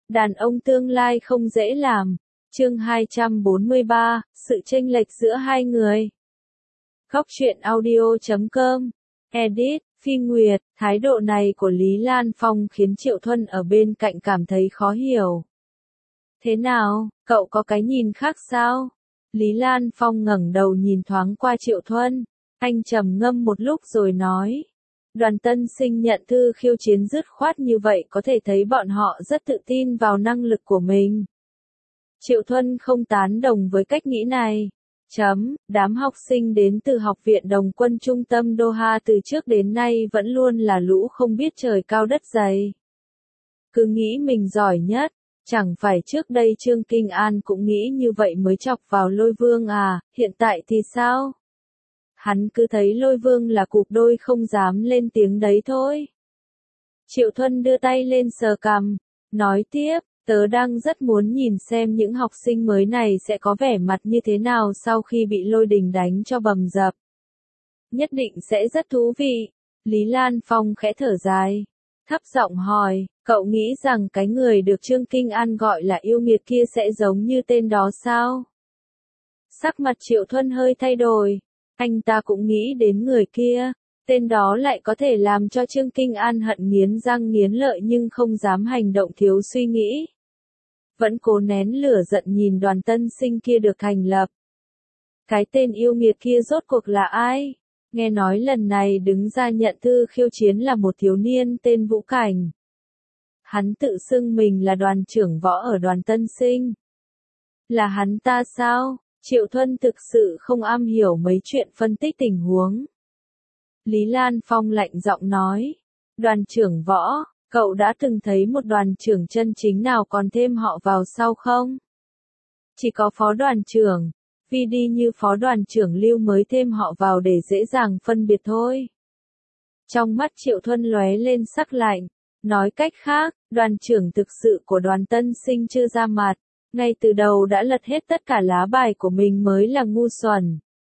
Đàn ông tương lai không dễ làm. Chương 243, sự chênh lệch giữa hai người. Góc truyện audio.com. Edit, Phi Nguyệt, thái độ này của Lý Lan Phong khiến Triệu Thuân ở bên cạnh cảm thấy khó hiểu. Thế nào, cậu có cái nhìn khác sao? Lý Lan Phong ngẩng đầu nhìn thoáng qua Triệu Thuân. Anh trầm ngâm một lúc rồi nói. Đoàn Tân Sinh nhận thư khiêu chiến dứt khoát như vậy có thể thấy bọn họ rất tự tin vào năng lực của mình. Triệu Thuân không tán đồng với cách nghĩ này. Đám học sinh đến từ Học viện Đồng quân trung tâm Doha từ trước đến nay vẫn luôn là lũ không biết trời cao đất dày. Cứ nghĩ mình giỏi nhất, chẳng phải trước đây Trương Kinh An cũng nghĩ như vậy mới chọc vào Lôi Vương à, hiện tại thì sao? Hắn cứ thấy Lôi Vương là cục đôi không dám lên tiếng đấy thôi. Triệu Thuân đưa tay lên sờ cằm, nói tiếp, tớ đang rất muốn nhìn xem những học sinh mới này sẽ có vẻ mặt như thế nào sau khi bị Lôi Đình đánh cho bầm dập. Nhất định sẽ rất thú vị. Lý Lan Phong khẽ thở dài, thấp giọng hỏi, cậu nghĩ rằng cái người được Trương Kinh An gọi là yêu nghiệt kia sẽ giống như tên đó sao? Sắc mặt Triệu Thuân hơi thay đổi. Anh ta cũng nghĩ đến người kia, tên đó lại có thể làm cho Trương Kinh An hận nghiến răng nghiến lợi nhưng không dám hành động thiếu suy nghĩ. Vẫn cố nén lửa giận nhìn Đoàn Tân Sinh kia được thành lập. Cái tên yêu nghiệt kia rốt cuộc là ai? Nghe nói lần này đứng ra nhận thư khiêu chiến là một thiếu niên tên Vũ Cảnh. Hắn tự xưng mình là đoàn trưởng võ ở Đoàn Tân Sinh. Là hắn ta sao? Triệu Thuân thực sự không am hiểu mấy chuyện phân tích tình huống. Lý Lan Phong lạnh giọng nói, đoàn trưởng võ, cậu đã từng thấy một đoàn trưởng chân chính nào còn thêm họ vào sau không? Chỉ có phó đoàn trưởng, vì đi như phó đoàn trưởng Lưu mới thêm họ vào để dễ dàng phân biệt thôi. Trong mắt Triệu Thuân lóe lên sắc lạnh, nói cách khác, đoàn trưởng thực sự của Đoàn Tân Sinh chưa ra mặt. Ngay từ đầu đã lật hết tất cả lá bài của mình mới là ngu xuẩn.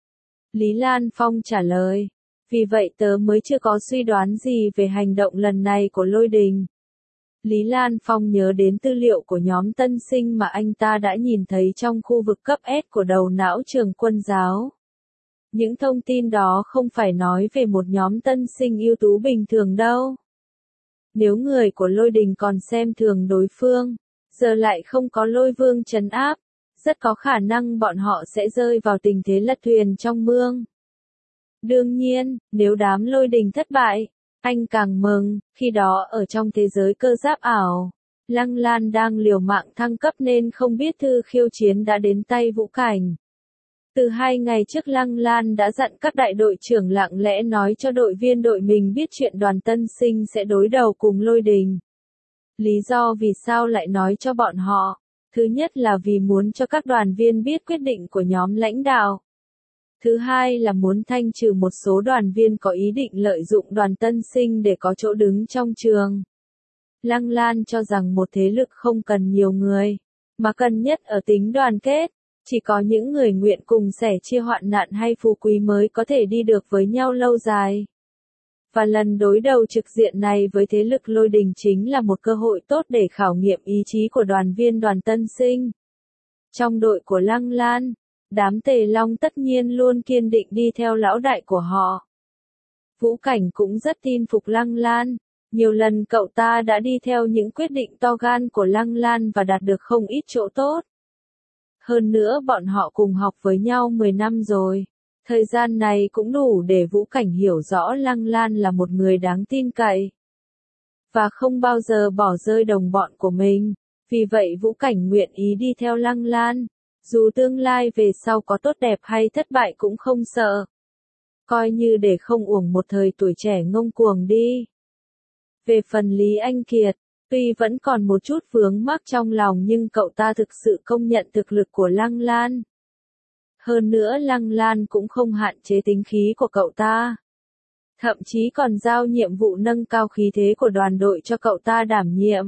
Lý Lan Phong trả lời, vì vậy tớ mới chưa có suy đoán gì về hành động lần này của Lôi Đình. Lý Lan Phong nhớ đến tư liệu của nhóm Tân Sinh mà anh ta đã nhìn thấy trong khu vực cấp S của đầu não trường quân giáo. Những thông tin đó không phải nói về một nhóm Tân Sinh ưu tú bình thường đâu. Nếu người của Lôi Đình còn xem thường đối phương, giờ lại không có Lôi Vương trấn áp, rất có khả năng bọn họ sẽ rơi vào tình thế lật thuyền trong mương. Đương nhiên, nếu đám Lôi Đình thất bại, anh càng mừng, khi đó ở trong thế giới cơ giáp ảo, Lăng Lan đang liều mạng thăng cấp nên không biết thư khiêu chiến đã đến tay Vũ Cảnh. Từ 2 ngày trước Lăng Lan đã dặn các đại đội trưởng lặng lẽ nói cho đội viên đội mình biết chuyện Đoàn Tân Sinh sẽ đối đầu cùng Lôi Đình. Lý do vì sao lại nói cho bọn họ? Thứ nhất là vì muốn cho các đoàn viên biết quyết định của nhóm lãnh đạo. Thứ hai là muốn thanh trừ một số đoàn viên có ý định lợi dụng Đoàn Tân Sinh để có chỗ đứng trong trường. Lăng Lan cho rằng một thế lực không cần nhiều người, mà cần nhất ở tính đoàn kết. Chỉ có những người nguyện cùng sẻ chia hoạn nạn hay phú quý mới có thể đi được với nhau lâu dài. Và lần đối đầu trực diện này với thế lực Lôi Đình chính là một cơ hội tốt để khảo nghiệm ý chí của đoàn viên Đoàn Tân Sinh. Trong đội của Lăng Lan, đám Tề Long tất nhiên luôn kiên định đi theo lão đại của họ. Vũ Cảnh cũng rất tin phục Lăng Lan, nhiều lần cậu ta đã đi theo những quyết định to gan của Lăng Lan và đạt được không ít chỗ tốt. Hơn nữa bọn họ cùng học với nhau 10 năm rồi. Thời gian này cũng đủ để Vũ Cảnh hiểu rõ Lăng Lan là một người đáng tin cậy. Và không bao giờ bỏ rơi đồng bọn của mình. Vì vậy Vũ Cảnh nguyện ý đi theo Lăng Lan. Dù tương lai về sau có tốt đẹp hay thất bại cũng không sợ. Coi như để không uổng một thời tuổi trẻ ngông cuồng đi. Về phần Lý Anh Kiệt, tuy vẫn còn một chút vướng mắc trong lòng nhưng cậu ta thực sự công nhận thực lực của Lăng Lan. Hơn nữa Lăng Lan cũng không hạn chế tính khí của cậu ta. Thậm chí còn giao nhiệm vụ nâng cao khí thế của đoàn đội cho cậu ta đảm nhiệm.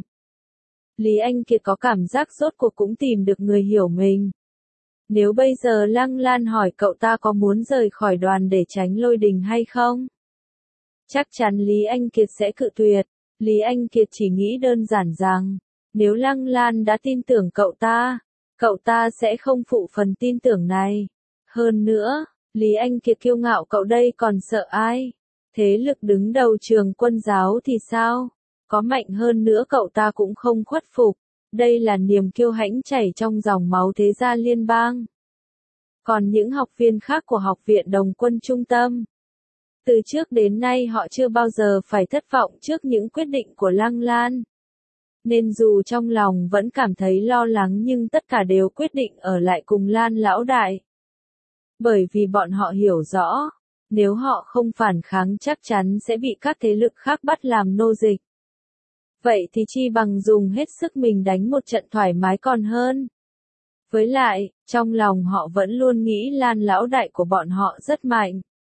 Lý Anh Kiệt có cảm giác rốt cuộc cũng tìm được người hiểu mình. Nếu bây giờ Lăng Lan hỏi cậu ta có muốn rời khỏi đoàn để tránh Lôi Đình hay không? Chắc chắn Lý Anh Kiệt sẽ cự tuyệt. Lý Anh Kiệt chỉ nghĩ đơn giản rằng, Nếu Lăng Lan đã tin tưởng cậu ta sẽ không phụ phần tin tưởng này. Hơn nữa, Lý Anh Kiệt kiêu ngạo cậu đây còn sợ ai? Thế lực đứng đầu Trường Quân giáo thì sao? Có mạnh hơn nữa cậu ta cũng không khuất phục. Đây là niềm kiêu hãnh chảy trong dòng máu thế gia liên bang. Còn những học viên khác của Học viện Đồng quân Trung tâm, từ trước đến nay họ chưa bao giờ phải thất vọng trước những quyết định của Lăng Lan. Nên dù trong lòng vẫn cảm thấy lo lắng nhưng tất cả đều quyết định ở lại cùng Lan lão đại. Bởi vì bọn họ hiểu rõ, nếu họ không phản kháng chắc chắn sẽ bị các thế lực khác bắt làm nô dịch. Vậy thì chi bằng dùng hết sức mình đánh một trận thoải mái còn hơn. Với lại, trong lòng họ vẫn luôn nghĩ Lan lão đại của bọn họ rất mạnh.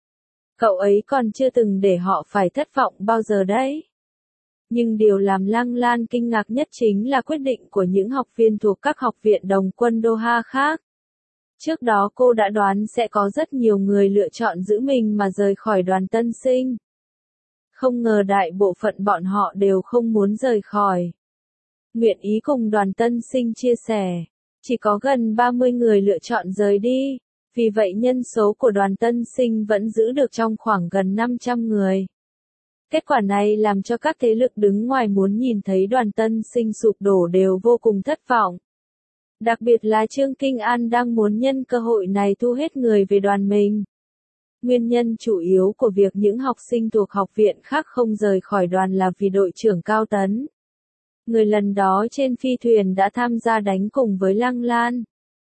Cậu ấy còn chưa từng để họ phải thất vọng bao giờ đấy. Nhưng điều làm Lăng Lan kinh ngạc nhất chính là quyết định của những học viên thuộc các học viện đồng quân Doha khác. Trước đó cô đã đoán sẽ có rất nhiều người lựa chọn giữ mình mà rời khỏi đoàn tân sinh. Không ngờ đại bộ phận bọn họ đều không muốn rời khỏi. Nguyện ý cùng đoàn tân sinh chia sẻ. Chỉ có gần 30 người lựa chọn rời đi. Vì vậy nhân số của đoàn tân sinh vẫn giữ được trong khoảng gần 500 người. Kết quả này làm cho các thế lực đứng ngoài muốn nhìn thấy đoàn tân sinh sụp đổ đều vô cùng thất vọng. Đặc biệt là Trương Kinh An đang muốn nhân cơ hội này thu hết người về đoàn mình. Nguyên nhân chủ yếu của việc những học sinh thuộc học viện khác không rời khỏi đoàn là vì đội trưởng Cao Tấn. Người lần đó trên phi thuyền đã tham gia đánh cùng với Lăng Lan.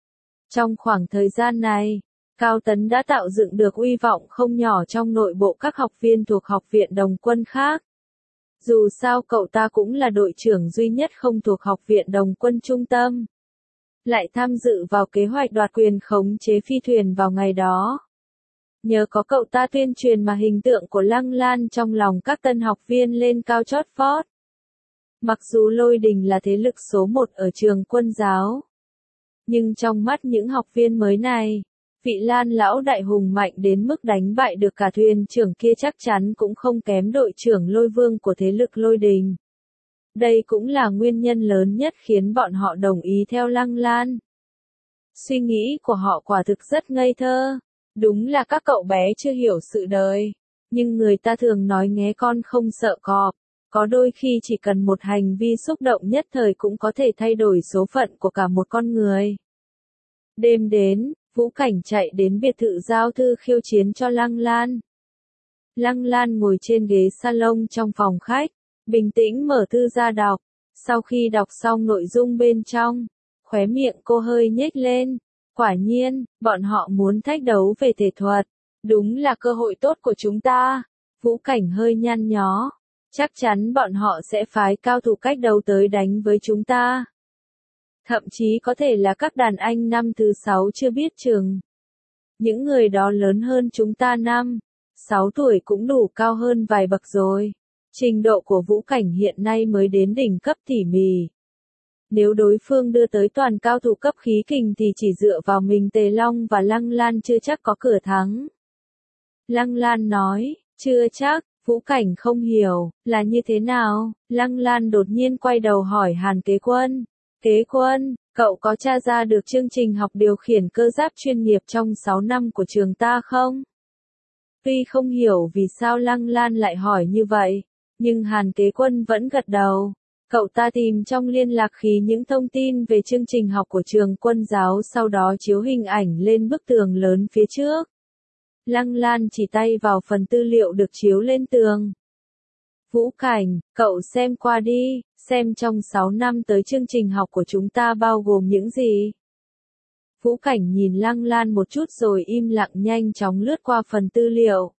Trong khoảng thời gian này, Cao Tấn đã tạo dựng được uy vọng không nhỏ trong nội bộ các học viên thuộc học viện đồng quân khác. Dù sao cậu ta cũng là đội trưởng duy nhất không thuộc học viện đồng quân trung tâm. Lại tham dự vào kế hoạch đoạt quyền khống chế phi thuyền vào ngày đó. Nhờ có cậu ta tuyên truyền mà hình tượng của Lăng Lan trong lòng các tân học viên lên cao chót vót. Mặc dù Lôi Đình là thế lực số 1 ở Trường Quân giáo, nhưng trong mắt những học viên mới này, vị Lan lão đại hùng mạnh đến mức đánh bại được cả thuyền trưởng kia chắc chắn cũng không kém đội trưởng Lôi Vương của thế lực Lôi Đình. Đây cũng là nguyên nhân lớn nhất khiến bọn họ đồng ý theo Lăng Lan. Suy nghĩ của họ quả thực rất ngây thơ. Đúng là các cậu bé chưa hiểu sự đời. Nhưng người ta thường nói nghé con không sợ cọp. Có đôi khi chỉ cần một hành vi xúc động nhất thời cũng có thể thay đổi số phận của cả một con người. Đêm đến, Vũ Cảnh chạy đến biệt thự giao thư khiêu chiến cho Lăng Lan. Lăng Lan ngồi trên ghế salon trong phòng khách, bình tĩnh mở thư ra đọc. Sau khi đọc xong nội dung bên trong, khóe miệng cô hơi nhếch lên. Quả nhiên, bọn họ muốn thách đấu về thể thuật. Đúng là cơ hội tốt của chúng ta. Vũ Cảnh hơi nhăn nhó. Chắc chắn bọn họ sẽ phái cao thủ cách đấu tới đánh với chúng ta. Thậm chí có thể là các đàn anh năm thứ 6 chưa biết chừng. Những người đó lớn hơn chúng ta 6 tuổi cũng đủ cao hơn vài bậc rồi. Trình độ của Vũ Cảnh hiện nay mới đến đỉnh cấp tỉ mỉ. Nếu đối phương đưa tới toàn cao thủ cấp khí kình thì chỉ dựa vào mình Tề Long và Lăng Lan chưa chắc có cửa thắng. Lăng Lan nói, chưa chắc. Vũ Cảnh không hiểu, là như thế nào? Lăng Lan đột nhiên quay đầu hỏi Hàn Kế Quân. Kế Quân, cậu có tra ra được chương trình học điều khiển cơ giáp chuyên nghiệp trong 6 năm của trường ta không? Tuy không hiểu vì sao Lăng Lan lại hỏi như vậy, nhưng Hàn Kế Quân vẫn gật đầu. Cậu ta tìm trong liên lạc khí những thông tin về chương trình học của Trường Quân giáo sau đó chiếu hình ảnh lên bức tường lớn phía trước. Lăng Lan chỉ tay vào phần tư liệu được chiếu lên tường. Vũ Cảnh, cậu xem qua đi, xem trong 6 năm tới chương trình học của chúng ta bao gồm những gì. Vũ Cảnh nhìn Lăng Lan một chút rồi im lặng nhanh chóng lướt qua phần tư liệu.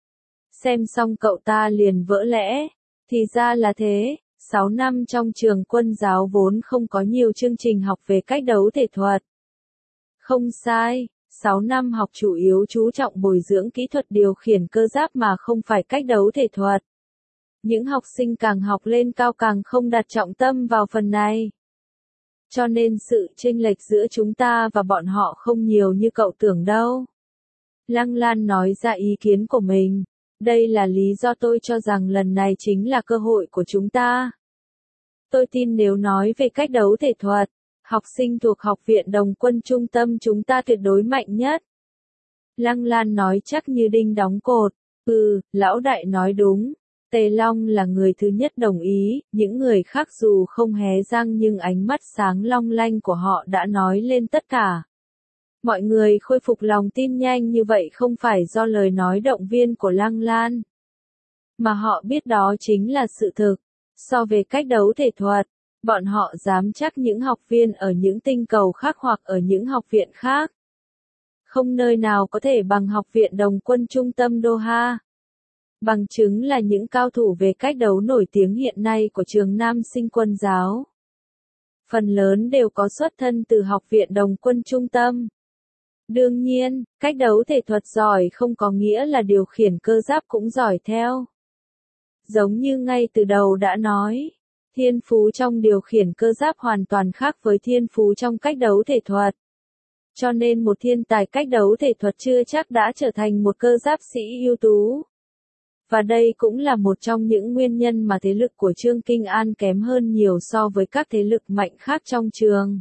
Xem xong cậu ta liền vỡ lẽ. Thì ra là thế, 6 năm trong Trường Quân giáo vốn không có nhiều chương trình học về cách đấu thể thuật. Không sai. 6 năm học chủ yếu chú trọng bồi dưỡng kỹ thuật điều khiển cơ giáp mà không phải cách đấu thể thuật. Những học sinh càng học lên cao càng không đặt trọng tâm vào phần này. Cho nên sự chênh lệch giữa chúng ta và bọn họ không nhiều như cậu tưởng đâu. Lăng Lan nói ra ý kiến của mình. Đây là lý do tôi cho rằng lần này chính là cơ hội của chúng ta. Tôi tin nếu nói về cách đấu thể thuật, học sinh thuộc Học viện Đồng quân Trung tâm chúng ta tuyệt đối mạnh nhất. Lăng Lan nói chắc như đinh đóng cột. Lão đại nói đúng. Tề Long là người thứ nhất đồng ý, những người khác dù không hé răng nhưng ánh mắt sáng long lanh của họ đã nói lên tất cả. Mọi người khôi phục lòng tin nhanh như vậy không phải do lời nói động viên của Lăng Lan, mà họ biết đó chính là sự thực. So về cách đấu thể thuật, bọn họ dám chắc những học viên ở những tinh cầu khác hoặc ở những học viện khác, không nơi nào có thể bằng Học viện Đồng quân Trung tâm Doha. Bằng chứng là những cao thủ về cách đấu nổi tiếng hiện nay của trường Nam Sinh Quân giáo, phần lớn đều có xuất thân từ Học viện Đồng quân Trung tâm. Đương nhiên, cách đấu thể thuật giỏi không có nghĩa là điều khiển cơ giáp cũng giỏi theo. Giống như ngay từ đầu đã nói, thiên phú trong điều khiển cơ giáp hoàn toàn khác với thiên phú trong cách đấu thể thuật. Cho nên một thiên tài cách đấu thể thuật chưa chắc đã trở thành một cơ giáp sĩ ưu tú. Và đây cũng là một trong những nguyên nhân mà thế lực của Trương Kinh An kém hơn nhiều so với các thế lực mạnh khác trong trường.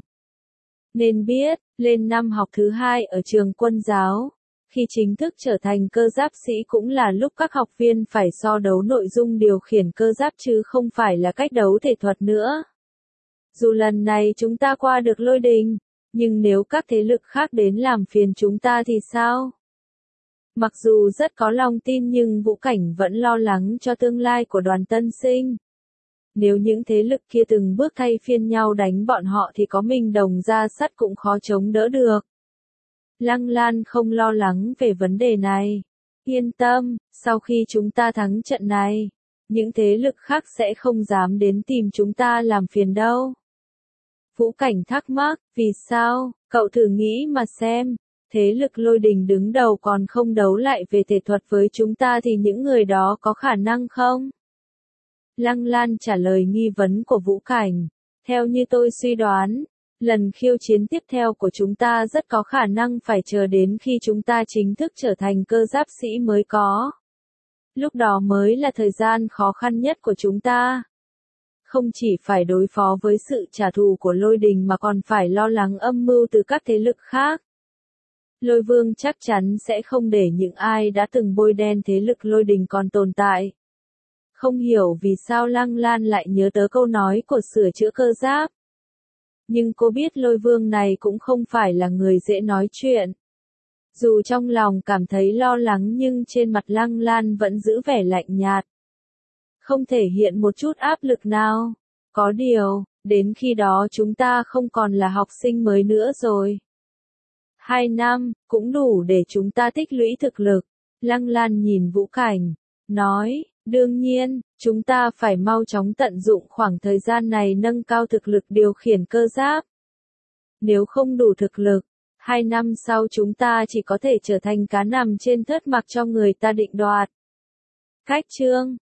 Nên biết, lên năm học thứ 2 ở trường quân giáo, khi chính thức trở thành cơ giáp sĩ cũng là lúc các học viên phải so đấu nội dung điều khiển cơ giáp chứ không phải là cách đấu thể thuật nữa. Dù lần này chúng ta qua được Lôi Đình, nhưng nếu các thế lực khác đến làm phiền chúng ta thì sao? Mặc dù rất có lòng tin nhưng Vũ Cảnh vẫn lo lắng cho tương lai của Đoàn Tân Sinh. Nếu những thế lực kia từng bước thay phiên nhau đánh bọn họ thì có mình đồng ra sắt cũng khó chống đỡ được. Lăng Lan không lo lắng về vấn đề này. Yên tâm, sau khi chúng ta thắng trận này, những thế lực khác sẽ không dám đến tìm chúng ta làm phiền đâu. Vũ Cảnh thắc mắc, vì sao, cậu thử nghĩ mà xem, thế lực Lôi Đình đứng đầu còn không đấu lại về thể thuật với chúng ta thì những người đó có khả năng không? Lăng Lan trả lời nghi vấn của Vũ Cảnh, theo như tôi suy đoán, lần khiêu chiến tiếp theo của chúng ta rất có khả năng phải chờ đến khi chúng ta chính thức trở thành cơ giáp sĩ mới có. Lúc đó mới là thời gian khó khăn nhất của chúng ta. Không chỉ phải đối phó với sự trả thù của Lôi Đình mà còn phải lo lắng âm mưu từ các thế lực khác. Lôi Vương chắc chắn sẽ không để những ai đã từng bôi đen thế lực Lôi Đình còn tồn tại. Không hiểu vì sao Lăng Lan lại nhớ tới câu nói của sửa chữa cơ giáp. Nhưng cô biết Lôi Vương này cũng không phải là người dễ nói chuyện. Dù trong lòng cảm thấy lo lắng nhưng trên mặt Lăng Lan vẫn giữ vẻ lạnh nhạt. Không thể hiện một chút áp lực nào. Có điều, đến khi đó chúng ta không còn là học sinh mới nữa rồi. 2 năm, cũng đủ để chúng ta tích lũy thực lực. Lăng Lan nhìn Vũ Cảnh, nói, đương nhiên, chúng ta phải mau chóng tận dụng khoảng thời gian này nâng cao thực lực điều khiển cơ giáp. Nếu không đủ thực lực, 2 năm sau chúng ta chỉ có thể trở thành cá nằm trên thớt mặc cho người ta định đoạt. Cách chương